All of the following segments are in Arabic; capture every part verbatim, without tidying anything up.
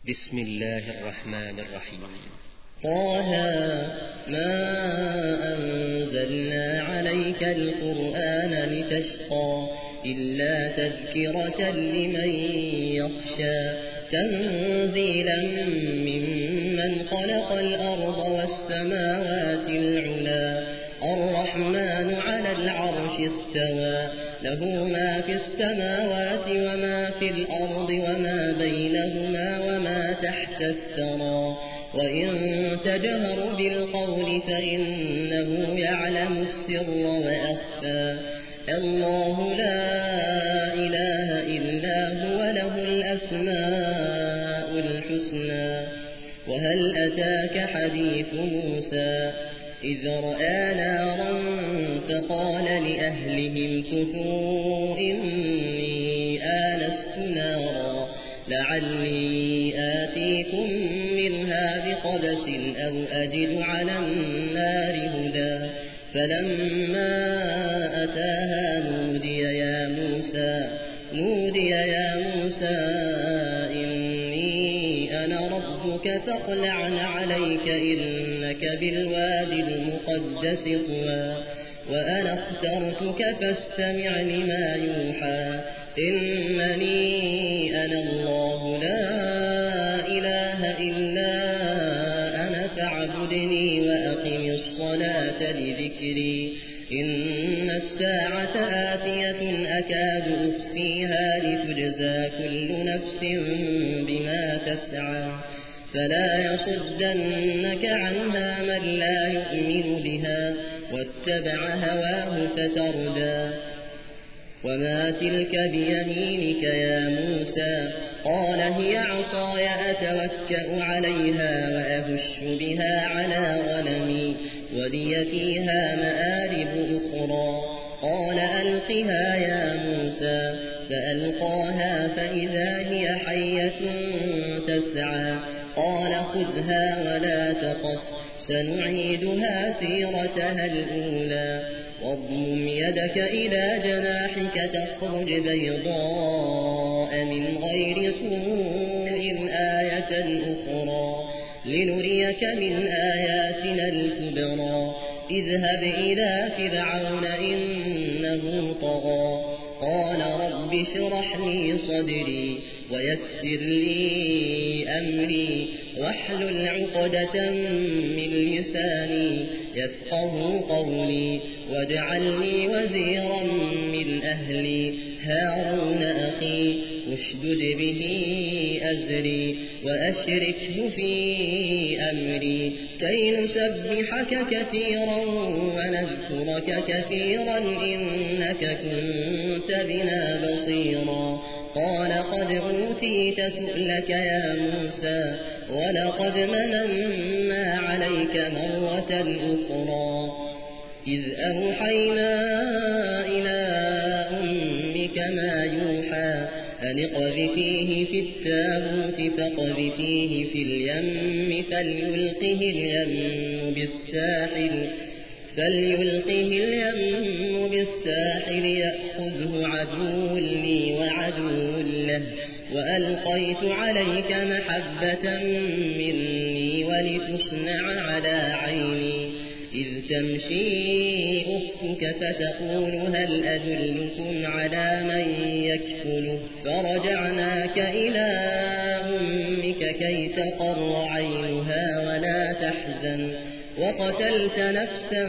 بسم الله الرحمن الرحيم. طه ما أنزلنا عليك القرآن لتشقى إلا تذكرة لمن يخشى تنزيلا ممن خلق الأرض والسماوات العلى الرحمن على العرش استوى له ما في السماوات وما في الأرض وما بينهما وما تحت الثرى وإن تجهر بالقول فإنه يعلم السر وأخفى الله لا إله إلا هو له الأسماء الحسنى. وهل أتاك حديث موسى إذ رأى نارا فقال لأهلهم كثوا إني آنست نارا لعلي آتيكم منها بقبس أو أجد على النار هدى فلما أتاها نودي يا موسى نودي يا موسى إني أنا ربك فاخلع عليك إنك بالوادي المقدس طوى وأنا اخترتك فاستمع لما يوحى إنني أنا الله لا إله إلا أنا فاعبدني وأقم الصلاة لذكري إن الساعة آتية أكاد أخفيها لتجزى كل نفس بما تسعى فلا يصدنك عنها من لا يؤمن بها واتبع هواه فتردى. وما تلك بيمينك يا موسى قال هي عصاي أتوكأ عليها وأهش بها على غنمي ولي فيها مآرب أخرى قال ألقها يا موسى فألقاها فإذا هي حية تسعى قال خذها ولا تخف سنعيدها سيرتها الأولى واضمم يدك إلى جناحك تخرج بيضاء من غير سوء آية أخرى لنريك من آياتنا الكبرى اذهب إلى فرعون إنه طغى قال رب اشرح لي صدري ويسر لي أمري واحلل عقدة من لساني يفقه قولي واجعل لي وزيرا من أهلي هارون أخي اشدد به أزري وأشركه في أمري كي نسبحك كثيرا ونذكرك كثيرا إنك كنت بنا بصيرا قال قد أوتيت سؤلك يا موسى ولقد مننا عليك مرة أخرى إذ أوحينا إلى أمك ما يوحى أن اقذفيه في التابوت فاقذفيه في اليم فليلقه اليم بالساحل فليلقه اليم بالساحل يأخذه عدو لي وعدو له وألقيت عليك محبة مني ولتصنع على عيني إذ تمشي أختك فتقول هل أدلكم على من يكفله فرجعناك إلى أمك كي تقر عينها ولا تحزن وقتلت نفسا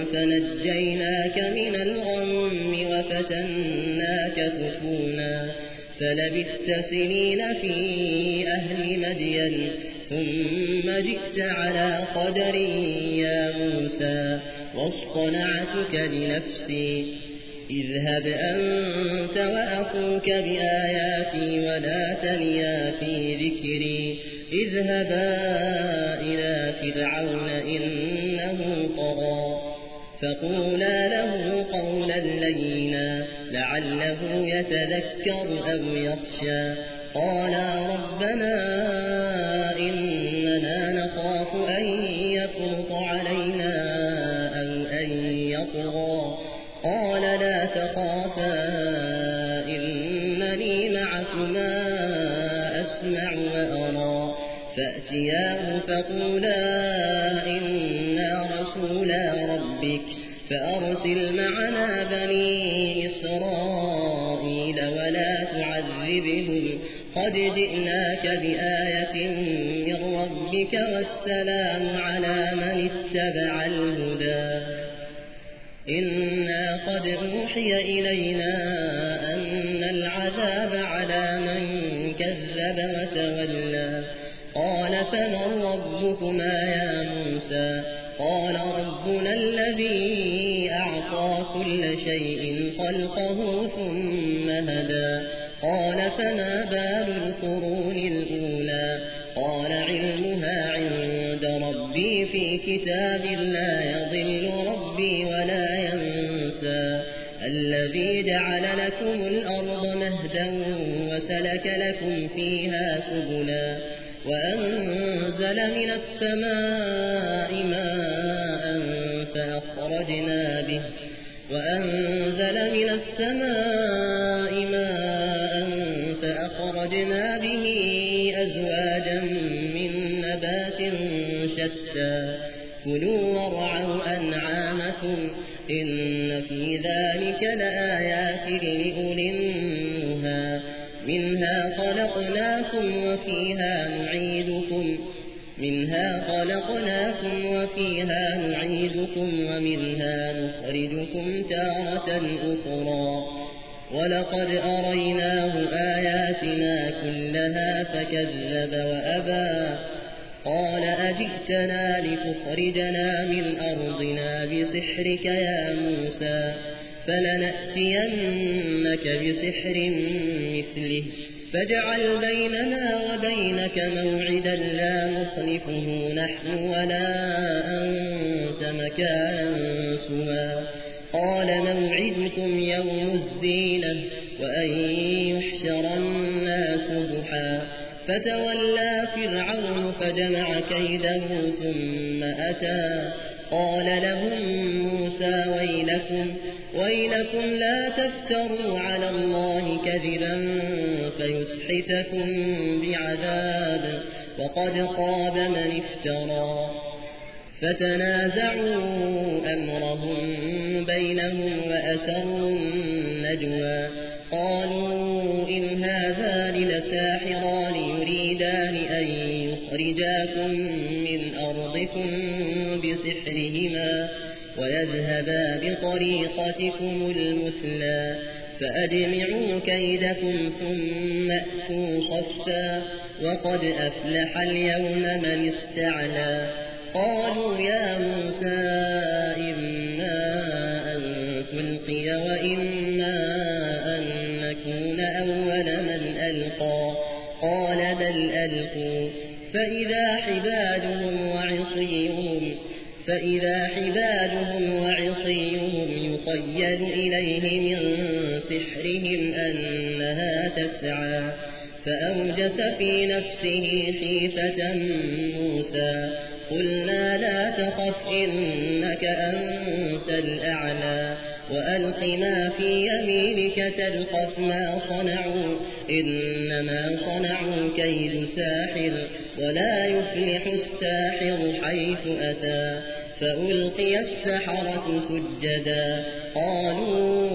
فنجيناك من الغم وفتناك فتونا فلبثت سنين في أهل مدين ثم جئت على قدري يا موسى واصطنعتك لنفسي اذهب أنت وأخوك بآياتي ولا تنيا في ذكري اذهبا إلى فرعون إنه طغى فقولا له قولا لينا لعله يتذكر أو يخشى قالا ربنا إننا نخاف أن يفرط علينا أو أن يطغى قال لا تخافا إنني معكما أسمع وأرى شطرا فأتياه فقولا إنا رسولا ربك فأرسل معنا بني إسرائيل ولا تعذبهم قد جئناك بآية من ربك والسلام على من اتبع الهدى إنا قد أوحي إلينا أن العذاب على من كذب وتولى قال فمن ربكما يا موسى قال ربنا الذي أعطى كل شيء خلقه ثم هدى قال فما بال القرون الأولى قال علمها عند ربي في كتاب لا يضل ربي ولا ينسى الذي جعل لكم الأرض مهدا وسلك لكم فيها سبلا وأنزل من السماء ماء فأخرجنا به وأنزل من السماء ماء فأخرجنا به أزواجا من نبات شتى كلوا وارعوا أنعامكم إن في ذلك لآيات لأولي النهى منها خلقناكم وفيها نعيدكم منها خلقناكم وفيها نعيدكم ومنها نخرجكم تارة أخرى ولقد أريناه آياتنا كلها فكذب وأبى قال أجئتنا لتخرجنا من أرضنا بسحرك يا موسى فلنأتينك بسحر مثله فاجعل بيننا وبينك موعدا لا نخلفه نحن ولا أنت مكانا سوى قال موعدكم يوم الزينة وأن يحشر الناس ضحى فتولى فرعون فجمع كيده ثم أتى قال لهم موسى ويلكم ويلكم لا تفتروا على الله كذبا فيسحتكم بعذاب وقد خاب من افترى فتنازعوا أمرهم بينهم وأسروا النجوى قالوا إن هذان لساحران يريدان أن يخرجاكم من أرضكم بسحرهما ويذهبا بطريقتكم المثلى فأجمعوا كيدكم ثم أتوا صفا وقد أفلح اليوم من استعلى قالوا يا موسى إما أن تلقي وإما أن نكون أول من ألقى قال بل ألقوا فإذا حبالهم وعصيهم فإذا حبالهم وعصيهم يخيل إليه من سحرهم أنها تسعى فأوجس في نفسه خيفة موسى قلنا لا تخف إنك أنت الأعلى وألق ما في يمينك تلقف ما صنعوا إنما صنعوا كيد ساحر ولا يفلح الساحر حيث أتى فألقي السحرة سجدا قالوا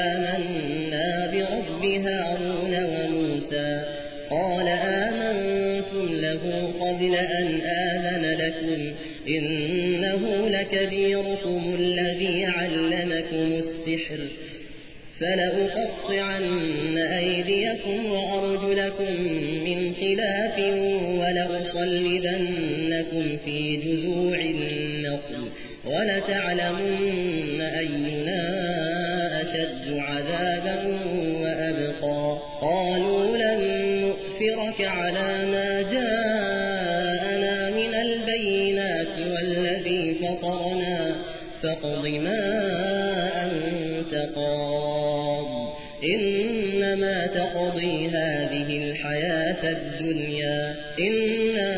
آمنا برب هارون وموسى قال آمنتم له قبل أن آذن لكم إنه لكبيركم الذي علمكم السحر فلأقطعن أيديكم وأرجلكم من خلاف ولأصلبنكم في جذوع النخل ولتعلمن أينا أشد عذابا وأبقى قالوا لن نؤثرك على ما جاءنا من البينات والذي فطرنا فاقض ما أنت قاض إنما تقضي هذه الحياة الدنيا إنا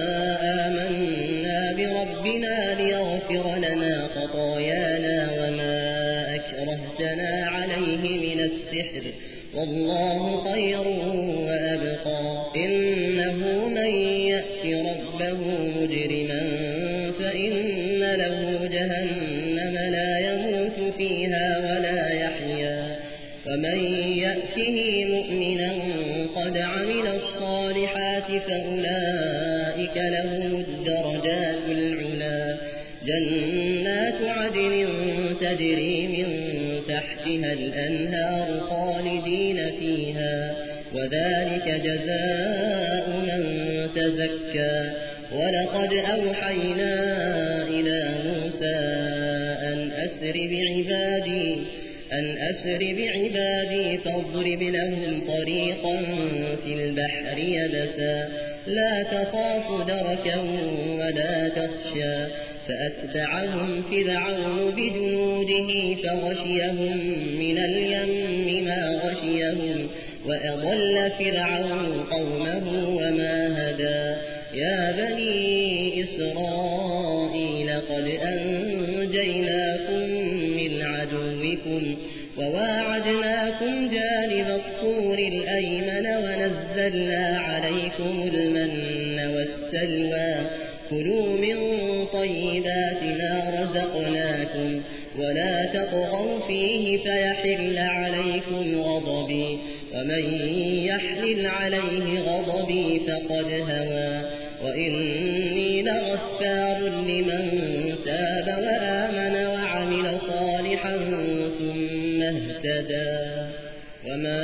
آمنا بربنا ليغفر لنا خطايانا وما أكرهتنا عليه من السحر والله خير وأبقى إنه من يأت ربه مجرما فإن له جهنم لا يموت فيها ولا يحيا ومن يأته مؤمنا قد عمل الصالحات فأولئك لهم الدرجات العلى جنات عدن تجري من تحتها الأنهار خالدين فيها وذلك جزاء من تزكى ولقد أوحينا إلى موسى أن أسر بعبادي أن أسر بعبادي فاضرب لهم طريقا في البحر يبسا لا تخاف دركا ولا تخشى فأتبعهم فرعون بجنوده فغشيهم من اليم ما غشيهم وأضل فرعون قومه وما هدى يا بني إسرائيل قد أنجيناكم من عدوكم وواعدناكم جانب الطور الأيمن ونزلنا عليكم المن والسلوى كلوا من طيبات ما رزقناكم ولا تطغوا فيه فيحل عليكم غضبي ومن يحلل عليه غضبي فقد هوى وإني لغفار لمن تاب وآمن وعمل صالحا ثم اهتدى وما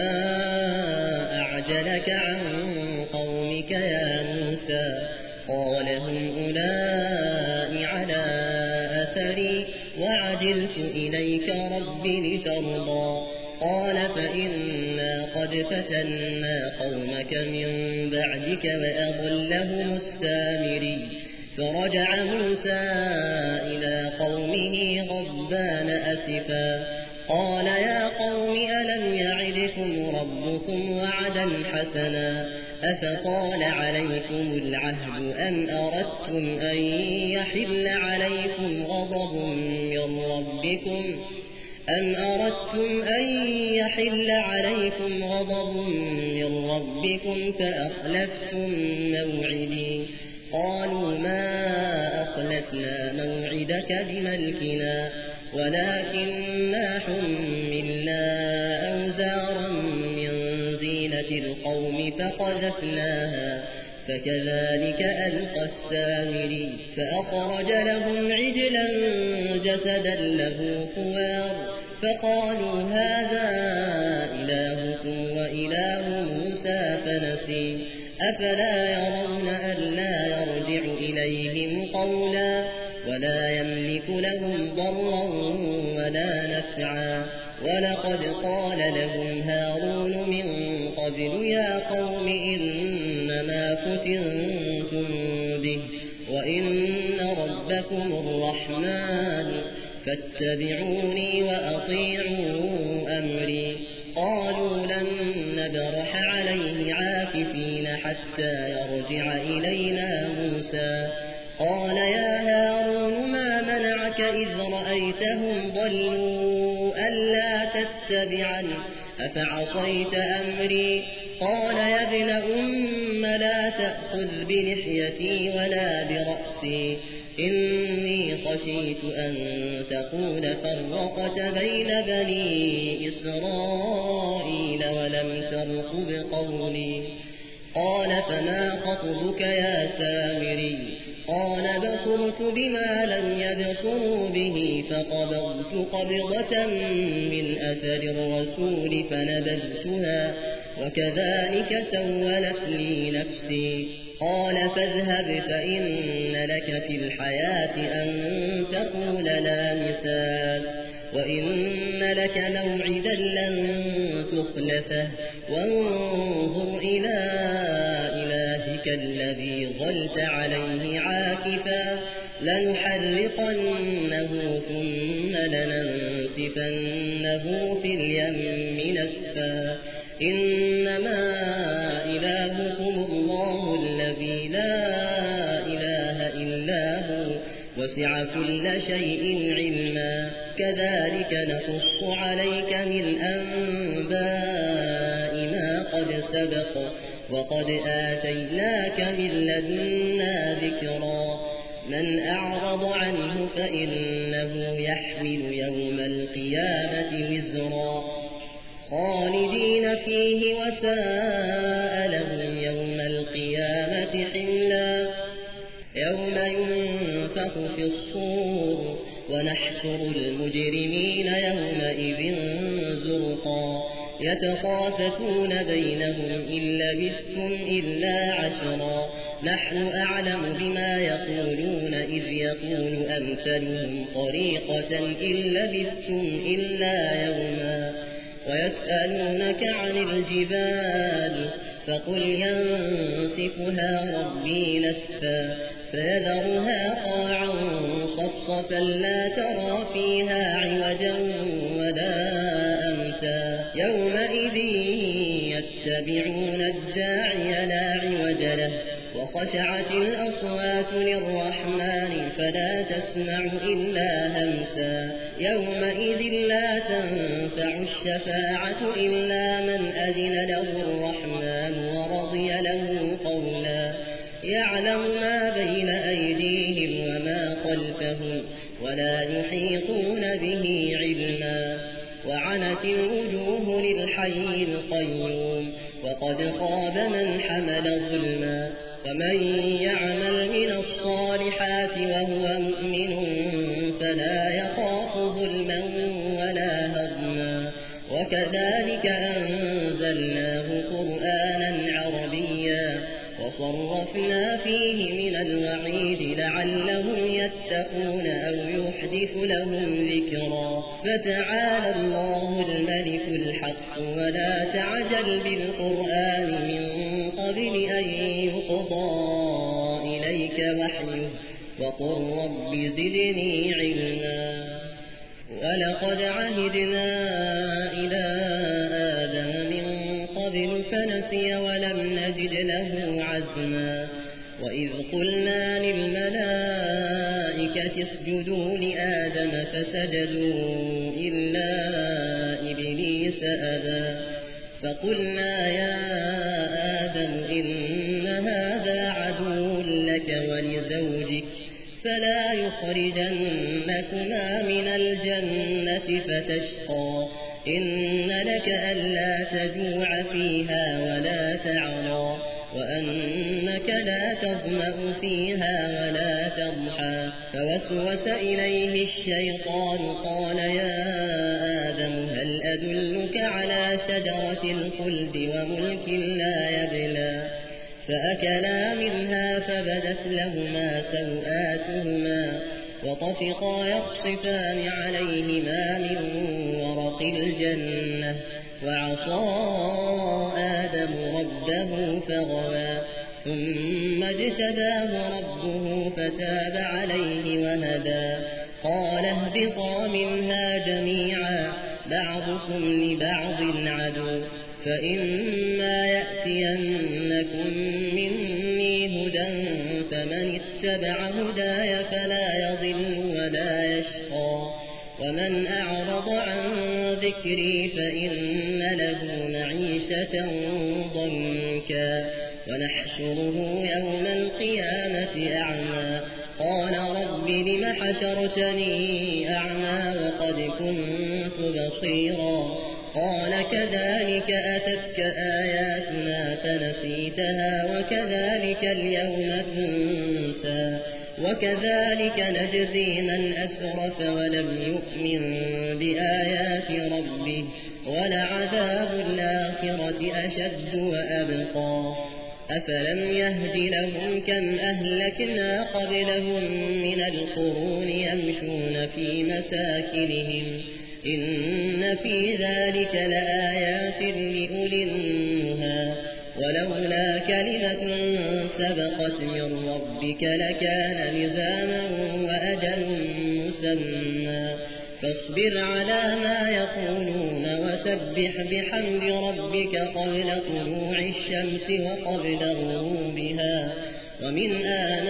أعجلك عن قومك يا موسى قال هم أولئك على أثري وعجلت إليك رب لترضى قال فإنا قد فتنا قومك من بعدك وأضلهم السامري فرجع موسى إلى قومه غضبان أسفا قال يا قوم ألم يعدكم ربكم وعدا حسنا أفطال عليكم العهد أم أردتم أن يحل عليكم غضب من ربكم أم أردتم أن يحل عليكم غضب من ربكم فأخلفتم موعدي قالوا ما أخلفنا موعدك بملكنا ولكننا حملنا أوزارا من زينة القوم فقذفناها فكذلك ألقى السامري فأخرج لهم عجلا جسدا له خوار فقالوا هذا إلهكم وإله موسى فنسي أفلا يرون ألا يرجع إليهم قولا ولا يملك لهم ضرا ولا نفعا ولقد قال لهم هارون من قبل يا قوم إنما فتنتم به وإن ربكم الرحمن فاتبعوني وأطيعوا أمري قالوا لن نبرح عليه عاكفين حتى يرجع إلينا موسى قال يا هارون ما منعك إذ رأيتهم ضلوا ألا تتبعني أفعصيت أمري قال يا ابن أم لا تأخذ بلحيتي ولا برأسي إني خشيت أن تقول فرقت بين بني إسرائيل ولم ترقب قولي قال فما خطبك يا سامري قال بصرت بما لم يبصروا به فقبضت قبضة من أثر الرسول فنبذتها وكذلك سولت لي نفسي قال فاذهب فإن لك في الحياة أن تقول لا مساس وإن لك موعدا لن تخلفه وانظر إلى إلهك الذي ظلت عليه عاكفا لنحرقنه ثم لننسفنه في اليم نسفا إنما إلهكم الله الذي لا إله إلا هو وسع كل شيء علما كذلك نقص عليك من أنباء ما قد سبق وقد آتيناك من لدنا ذكرا من أعرض عنه فإنه يحمل يوم القيامة وزرا خالدين فيه وساء لهم يوم القيامة حملا يوم ينفخ في الصور ونحشر المجرمين يومئذ زرقا يتخافتون بينهم إن لبثتم إلا عشرا نحن أعلم بما يقولون إذ يقول أمثلهم طريقة إن لبثتم إلا يوما ويسألونك عن الجبال فقل ينسفها ربي نسفا فيذرها قاعا صفصفا لا ترى فيها عوجا ولا أمتا يومئذ يتبعون الداعي لا عوج له وخشعت الأصوات للرحمن فلا تسمع إلا همسا يومئذ لا تنفع الشفاعة إلا من أذن له الرحمن ورضي له قولا يعلم ما بين أيديهم وما خلفهم ولا يحيطون به علما وعنت الوجوه للحي القيوم وقد خاب من حمل ظلما ومن يعمل من الصالحات وهو مؤمن فلا يخاف ظلما ولا هضما وكذلك أنزلناه قرآنا عربيا وصرفنا فيه من الوعيد لعلهم يتقون أو يحدث لهم ذكرا فتعالى الله الملك الحق ولا تعجل بالقرآن من قبل أن يقضى إليك وحيه وقل رب زدني علما ولقد عهدنا إلى آدم من قبل فنسي ولم نجد له عزما وإذ قلنا للملائكة اسجدوا لآدم فسجدوا إلا إبليس أبى فقلنا يا آدم إن هذا عدو لك ولزوجك فلا يخرجنكما من الجنة فتشقى إن لك ألا تجوع فيها ولا تعرى وأنك لا تظمأ فيها ولا تضحى فوسوس إليه الشيطان قال يا آدم هل أدلك على شجرة الخلد وملك لا يبلى فأكلا منها فبدت لهما سوآتهما وطفقا يخصفان عليهما من ورق الجنة وعصى آدم ربه فغوى ثم اجتباه ربه فتاب عليه وهدى قال اهبطا منها جميعا بعضكم لبعض عدو فإما يأتينكم مني هدى فمن اتبع هداي فلا يضل ولا يشقى ومن أعرض عن ذكري فإن له معيشة ضنكا ونحشره يوم القيامة أعمى قال رب لم حشرتني أعمى وقد كنت بصيرا قال كذلك أتتك آياتنا فنسيتها وكذلك اليوم تنسى وكذلك نجزي من أسرف ولم يؤمن بآيات ربه ولعذاب الآخرة أشد وأبقى أفلم يهد لهم كم أهلكنا قبلهم من القرون يمشون في مساكنهم إن في ذلك لآيات لأولي النهى ولولا كلمة سبقت من ربك لكان لزاما وأجل مسمى فاصبر على ما يقولون وسبح بحمد ربك قبل طلوع الشمس وقبل غروبها ومن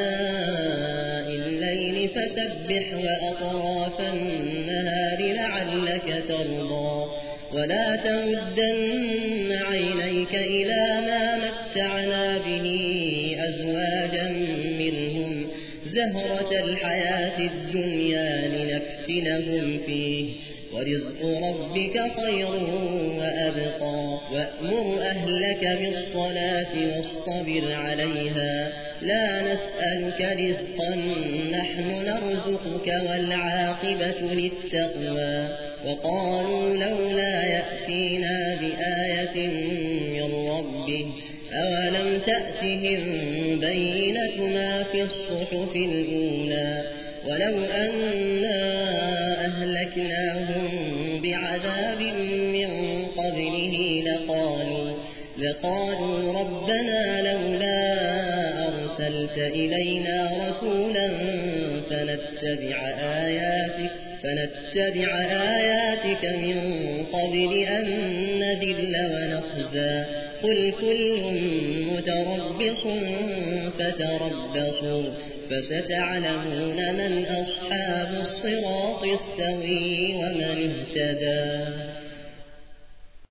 آناء الليل فسبح وأطراف النهار لعلك ترضى ولا تمدن عينيك إلى ما مت ومتعنا به أزواجا منهم زهرة الحياة الدنيا لنفتنهم فيه ورزق ربك خير وأبقى وأمر أهلك بالصلاة واصطبر عليها لا نسألك رزقا نحن نرزقك والعاقبة للتقوى وقالوا لولا يأتينا بآية من ربه أولم تأتهم بينة ما في الصحف الأولى ولو أنا أهلكناهم بعذاب من قبله لقالوا, لقالوا ربنا لولا أرسلت إلينا رسولا فنتبع آياتك, فنتبع آياتك من قبل أن نذل ونخزى قل كل متربص فتربصوا فستعلمون من أصحاب الصراط السوي ومن اهتدى.